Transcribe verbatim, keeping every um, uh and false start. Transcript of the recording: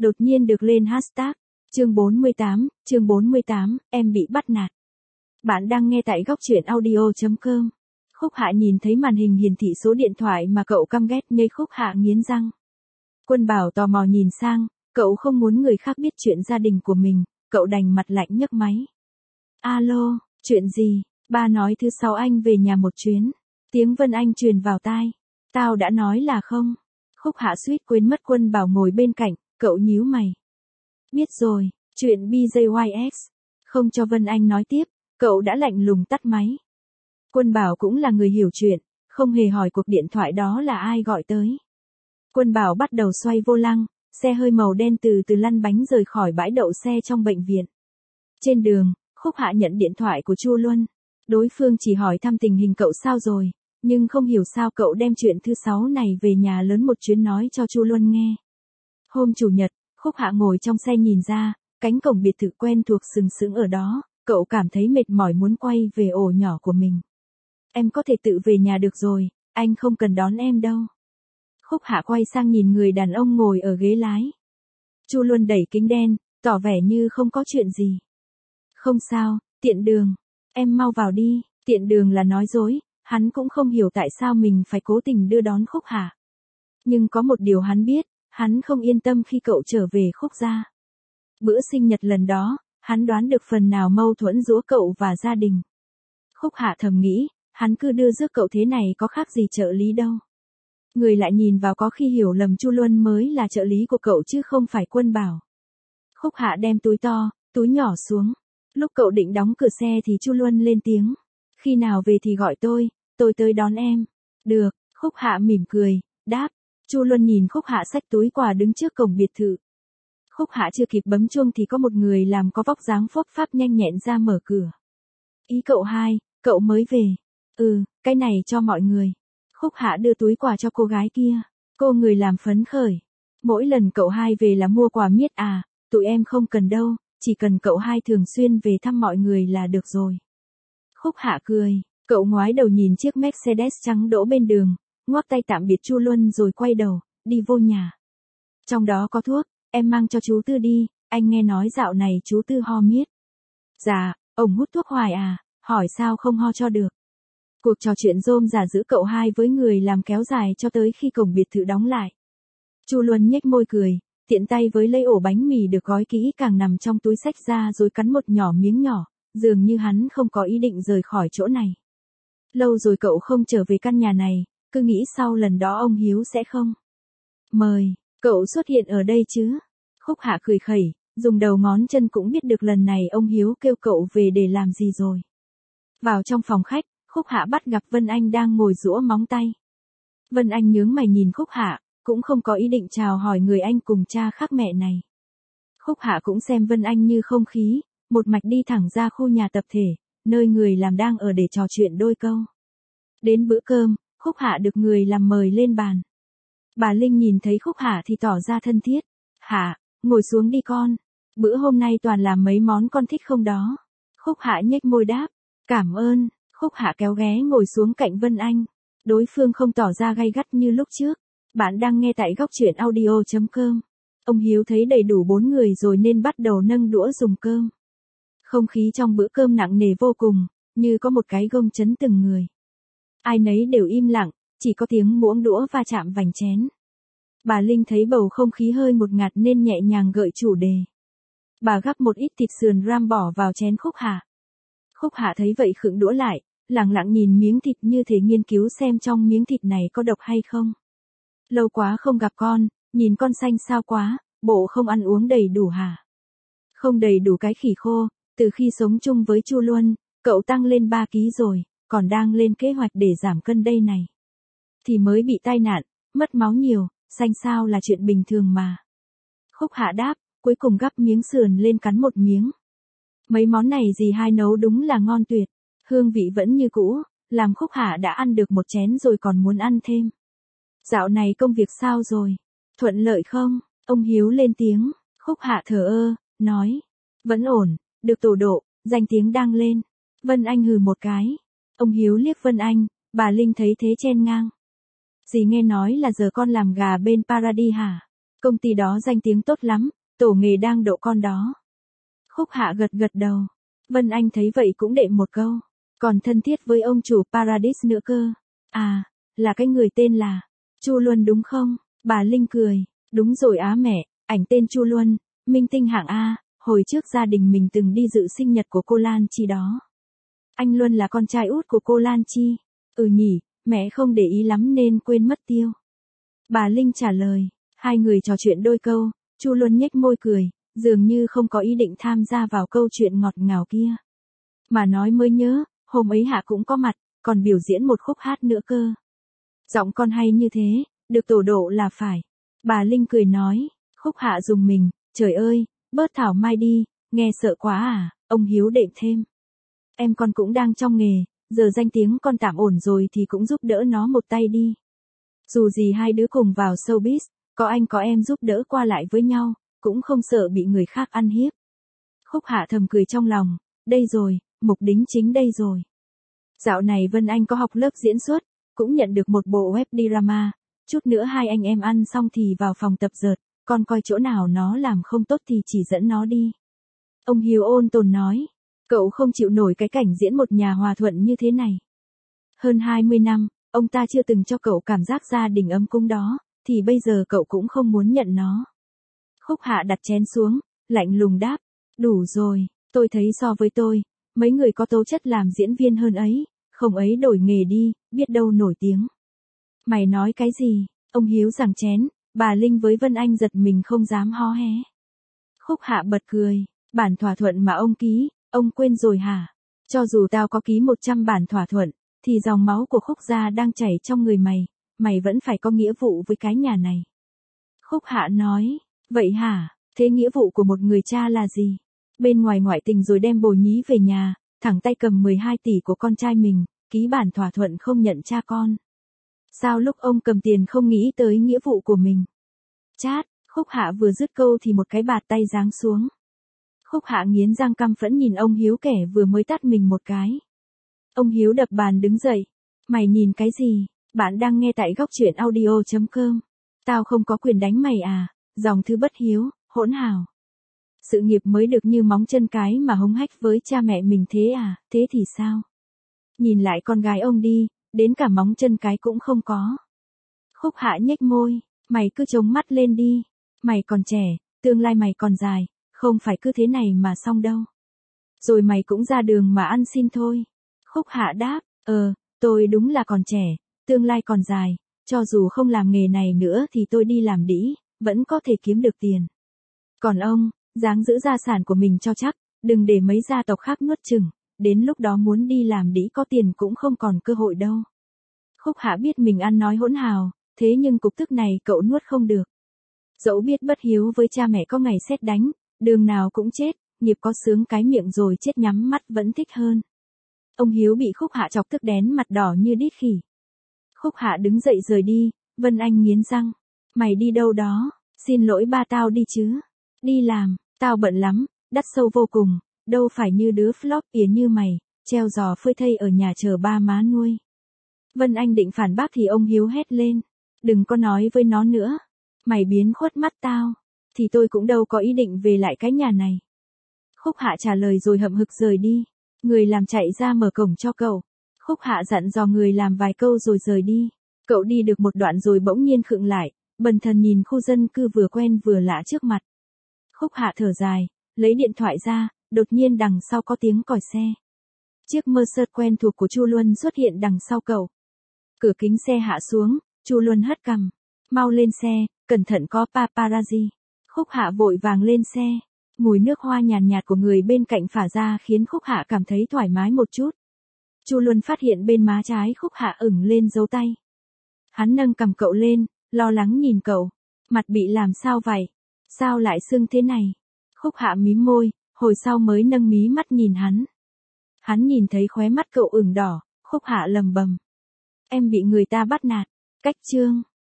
đột nhiên được lên hashtag. Chương bốn mươi tám, chương bốn mươi tám, em bị bắt nạt. Bạn đang nghe tại góc truyện audio chấm com. Khúc Hạ nhìn thấy màn hình hiển thị số điện thoại mà cậu căm ghét ngây Khúc Hạ nghiến răng. Quân Bảo tò mò nhìn sang, cậu không muốn người khác biết chuyện gia đình của mình, cậu đành mặt lạnh nhấc máy. Alo, chuyện gì? Ba nói thứ sáu anh về nhà một chuyến. Tiếng Vân Anh truyền vào tai. Tao đã nói là không. Khúc Hạ suýt quên mất Quân Bảo ngồi bên cạnh, cậu nhíu mày. Biết rồi, chuyện bê gi i ét. Không cho Vân Anh nói tiếp, cậu đã lạnh lùng tắt máy. Quân Bảo cũng là người hiểu chuyện, không hề hỏi cuộc điện thoại đó là ai gọi tới. Quân Bảo bắt đầu xoay vô lăng, xe hơi màu đen từ từ lăn bánh rời khỏi bãi đậu xe trong bệnh viện. Trên đường, Khúc Hạ nhận điện thoại của Chu Luân. Đối phương chỉ hỏi thăm tình hình cậu sao rồi, nhưng không hiểu sao cậu đem chuyện thứ sáu này về nhà lớn một chuyến nói cho Chu Luân nghe. Hôm Chủ nhật, Khúc Hạ ngồi trong xe nhìn ra, cánh cổng biệt thự quen thuộc sừng sững ở đó, cậu cảm thấy mệt mỏi muốn quay về ổ nhỏ của mình. Em có thể tự về nhà được rồi, anh không cần đón em đâu. Khúc Hạ quay sang nhìn người đàn ông ngồi ở ghế lái. Chu Luân đẩy kính đen, tỏ vẻ như không có chuyện gì. Không sao, tiện đường. Em mau vào đi, tiện đường là nói dối, hắn cũng không hiểu tại sao mình phải cố tình đưa đón Khúc Hạ. Nhưng có một điều hắn biết, hắn không yên tâm khi cậu trở về Khúc gia. Bữa sinh nhật lần đó, hắn đoán được phần nào mâu thuẫn giữa cậu và gia đình. Khúc Hạ thầm nghĩ, hắn cứ đưa rước cậu thế này có khác gì trợ lý đâu. Người lại nhìn vào có khi hiểu lầm Chu Luân mới là trợ lý của cậu chứ không phải Quân Bảo. Khúc Hạ đem túi to, túi nhỏ xuống. Lúc cậu định đóng cửa xe thì Chu Luân lên tiếng. Khi nào về thì gọi tôi, tôi tới đón em. Được, Khúc Hạ mỉm cười, đáp. Chu Luân nhìn Khúc Hạ xách túi quà đứng trước cổng biệt thự. Khúc Hạ chưa kịp bấm chuông thì có một người làm có vóc dáng phốp pháp nhanh nhẹn ra mở cửa. Ý cậu hai, cậu mới về. Ừ, cái này cho mọi người. Khúc Hạ đưa túi quà cho cô gái kia. Cô người làm phấn khởi. Mỗi lần cậu hai về là mua quà miết à, tụi em không cần đâu, chỉ cần cậu hai thường xuyên về thăm mọi người là được rồi. Khúc Hạ cười, cậu ngoái đầu nhìn chiếc Mercedes trắng đỗ bên đường, ngoắc tay tạm biệt Chu Luân rồi quay đầu, đi vô nhà. Trong đó có thuốc, em mang cho chú Tư đi, anh nghe nói dạo này chú Tư ho miết. Dạ, ông hút thuốc hoài à, hỏi sao không ho cho được. Cuộc trò chuyện rôm rả giữa cậu hai với người làm kéo dài cho tới khi cổng biệt thự đóng lại. Chu Luân nhếch môi cười, tiện tay với lấy ổ bánh mì được gói kỹ càng nằm trong túi xách ra rồi cắn một nhỏ miếng nhỏ, dường như hắn không có ý định rời khỏi chỗ này. Lâu rồi cậu không trở về căn nhà này, cứ nghĩ sau lần đó ông Hiếu sẽ không mời cậu xuất hiện ở đây chứ. Khúc Hạ cười khẩy, dùng đầu ngón chân cũng biết được lần này ông Hiếu kêu cậu về để làm gì rồi. Vào trong phòng khách, Khúc Hạ bắt gặp Vân Anh đang ngồi giũa móng tay. Vân Anh nhướng mày nhìn Khúc Hạ, cũng không có ý định chào hỏi người anh cùng cha khác mẹ này. Khúc Hạ cũng xem Vân Anh như không khí, một mạch đi thẳng ra khu nhà tập thể, nơi người làm đang ở để trò chuyện đôi câu. Đến bữa cơm, Khúc Hạ được người làm mời lên bàn. Bà Linh nhìn thấy Khúc Hạ thì tỏ ra thân thiết. Hạ, ngồi xuống đi con. Bữa hôm nay toàn làm mấy món con thích không đó. Khúc Hạ nhếch môi đáp. Cảm ơn. Khúc Hạ kéo ghé ngồi xuống cạnh Vân Anh. Đối phương không tỏ ra gay gắt như lúc trước. Bạn đang nghe tại góc truyện audio chấm com. Ông Hiếu thấy đầy đủ bốn người rồi nên bắt đầu nâng đũa dùng cơm. Không khí trong bữa cơm nặng nề vô cùng, như có một cái gông chấn từng người. Ai nấy đều im lặng, chỉ có tiếng muỗng đũa va chạm vành chén. Bà Linh thấy bầu không khí hơi ngột ngạt nên nhẹ nhàng gợi chủ đề. Bà gắp một ít thịt sườn ram bỏ vào chén Khúc Hạ. Khúc Hạ thấy vậy khựng đũa lại, lặng lặng nhìn miếng thịt như thể nghiên cứu xem trong miếng thịt này có độc hay không. Lâu quá không gặp con, nhìn con xanh xao quá, bộ không ăn uống đầy đủ hả? Không đầy đủ cái khỉ khô, từ khi sống chung với Chu Luân, cậu tăng lên ba ký rồi, còn đang lên kế hoạch để giảm cân đây này. Thì mới bị tai nạn, mất máu nhiều, xanh xao là chuyện bình thường mà. Khúc Hạ đáp, cuối cùng gắp miếng sườn lên cắn một miếng. Mấy món này dì hai nấu đúng là ngon tuyệt, hương vị vẫn như cũ, làm Khúc Hạ đã ăn được một chén rồi còn muốn ăn thêm. Dạo này công việc sao rồi? Thuận lợi không? Ông Hiếu lên tiếng, Khúc Hạ thở ơ, nói. Vẫn ổn, được tổ độ, danh tiếng đang lên. Vân Anh hừ một cái. Ông Hiếu liếc Vân Anh, bà Linh thấy thế chen ngang. Dì nghe nói là giờ con làm gà bên Paradis hả? Công ty đó danh tiếng tốt lắm, tổ nghề đang độ con đó. Khúc Hạ gật gật đầu. Vân Anh thấy vậy cũng đệm một câu. Còn thân thiết với ông chủ Paradise nữa cơ. À, là cái người tên là Chu Luân đúng không? Bà Linh cười. Đúng rồi á mẹ, ảnh tên Chu Luân, minh tinh hạng A, hồi trước gia đình mình từng đi dự sinh nhật của cô Lan Chi đó. Anh Luân là con trai út của cô Lan Chi. Ừ nhỉ, mẹ không để ý lắm nên quên mất tiêu. Bà Linh trả lời. Hai người trò chuyện đôi câu, Chu Luân nhếch môi cười, dường như không có ý định tham gia vào câu chuyện ngọt ngào kia. Mà nói mới nhớ, hôm ấy Hạ cũng có mặt, còn biểu diễn một khúc hát nữa cơ. Giọng con hay như thế, được tổ độ là phải. Bà Linh cười nói, Khúc Hạ dùng mình, trời ơi, bớt thảo mai đi, nghe sợ quá à, ông Hiếu đệm thêm. Em con cũng đang trong nghề, giờ danh tiếng con tạm ổn rồi thì cũng giúp đỡ nó một tay đi. Dù gì hai đứa cùng vào showbiz, có anh có em giúp đỡ qua lại với nhau, cũng không sợ bị người khác ăn hiếp. Khúc Hạ thầm cười trong lòng, đây rồi, mục đính chính đây rồi. Dạo này Vân Anh có học lớp diễn xuất, cũng nhận được một bộ web drama, chút nữa hai anh em ăn xong thì vào phòng tập dượt, con coi chỗ nào nó làm không tốt thì chỉ dẫn nó đi. Ông Hiếu ôn tồn nói, cậu không chịu nổi cái cảnh diễn một nhà hòa thuận như thế này. Hơn hai mươi năm, ông ta chưa từng cho cậu cảm giác gia đình ấm cúng đó, thì bây giờ cậu cũng không muốn nhận nó. Khúc Hạ đặt chén xuống, lạnh lùng đáp, đủ rồi, tôi thấy so với tôi, mấy người có tố chất làm diễn viên hơn ấy, không ấy đổi nghề đi, biết đâu nổi tiếng. Mày nói cái gì? Ông Hiếu giằng chén, bà Linh với Vân Anh giật mình không dám hó hé. Khúc Hạ bật cười, bản thỏa thuận mà ông ký, ông quên rồi hả? Cho dù tao có ký một trăm bản thỏa thuận, thì dòng máu của Khúc gia đang chảy trong người mày, mày vẫn phải có nghĩa vụ với cái nhà này. Khúc Hạ nói, vậy hả, thế nghĩa vụ của một người cha là gì? Bên ngoài ngoại tình rồi đem bồ nhí về nhà, thẳng tay cầm mười hai tỷ của con trai mình, ký bản thỏa thuận không nhận cha con. Sao lúc ông cầm tiền không nghĩ tới nghĩa vụ của mình? Chát, Khúc Hạ vừa dứt câu thì một cái bạt tay giáng xuống. Khúc Hạ nghiến răng căm phẫn nhìn ông Hiếu kẻ vừa mới tát mình một cái. Ông Hiếu đập bàn đứng dậy. Mày nhìn cái gì? Bạn đang nghe tại góc truyện audio chấm com. Tao không có quyền đánh mày à, dòng thư bất hiếu, hỗn hào. Sự nghiệp mới được như móng chân cái mà hống hách với cha mẹ mình thế à, thế thì sao? Nhìn lại con gái ông đi, đến cả móng chân cái cũng không có. Khúc Hạ nhếch môi, mày cứ chống mắt lên đi. Mày còn trẻ, tương lai mày còn dài, không phải cứ thế này mà xong đâu. Rồi mày cũng ra đường mà ăn xin thôi. Khúc Hạ đáp, ờ, tôi đúng là còn trẻ, tương lai còn dài, cho dù không làm nghề này nữa thì tôi đi làm đĩ, vẫn có thể kiếm được tiền. Còn ông, ráng giữ gia sản của mình cho chắc, đừng để mấy gia tộc khác nuốt chửng, đến lúc đó muốn đi làm đĩ có tiền cũng không còn cơ hội đâu. Khúc Hạ biết mình ăn nói hỗn hào, thế nhưng cục tức này cậu nuốt không được. Dẫu biết bất hiếu với cha mẹ có ngày sét đánh, đường nào cũng chết, nghiệp có sướng cái miệng rồi chết nhắm mắt vẫn thích hơn. Ông Hiếu bị Khúc Hạ chọc tức đén mặt đỏ như đít khỉ. Khúc Hạ đứng dậy rời đi, Vân Anh nghiến răng. Mày đi đâu đó, xin lỗi ba tao đi chứ. Đi làm, tao bận lắm, đắt sâu vô cùng, đâu phải như đứa flop ỉa như mày, treo giò phơi thây ở nhà chờ ba má nuôi. Vân Anh định phản bác thì ông Hiếu hét lên. Đừng có nói với nó nữa. Mày biến khuất mắt tao, thì tôi cũng đâu có ý định về lại cái nhà này. Khúc Hạ trả lời rồi hậm hực rời đi. Người làm chạy ra mở cổng cho cậu. Khúc Hạ dặn dò người làm vài câu rồi rời đi. Cậu đi được một đoạn rồi bỗng nhiên khựng lại, bần thần nhìn khu dân cư vừa quen vừa lạ trước mặt. Khúc Hạ thở dài, lấy điện thoại ra, đột nhiên đằng sau có tiếng còi xe. Chiếc Mercedes quen thuộc của Chu Luân xuất hiện đằng sau cậu. Cửa kính xe hạ xuống, Chu Luân hất cằm. Mau lên xe, cẩn thận có paparazzi. Khúc Hạ vội vàng lên xe. Mùi nước hoa nhàn nhạt của người bên cạnh phả ra khiến Khúc Hạ cảm thấy thoải mái một chút. Chu Luân phát hiện bên má trái Khúc Hạ ửng lên dấu tay. Hắn nâng cầm cậu lên, lo lắng nhìn cậu. Mặt bị làm sao vậy? Sao lại sưng thế này? Khúc Hạ mím môi, hồi sau mới nâng mí mắt nhìn hắn. Hắn nhìn thấy khóe mắt cậu ửng đỏ, Khúc Hạ lầm bầm. Em bị người ta bắt nạt. Cách chương.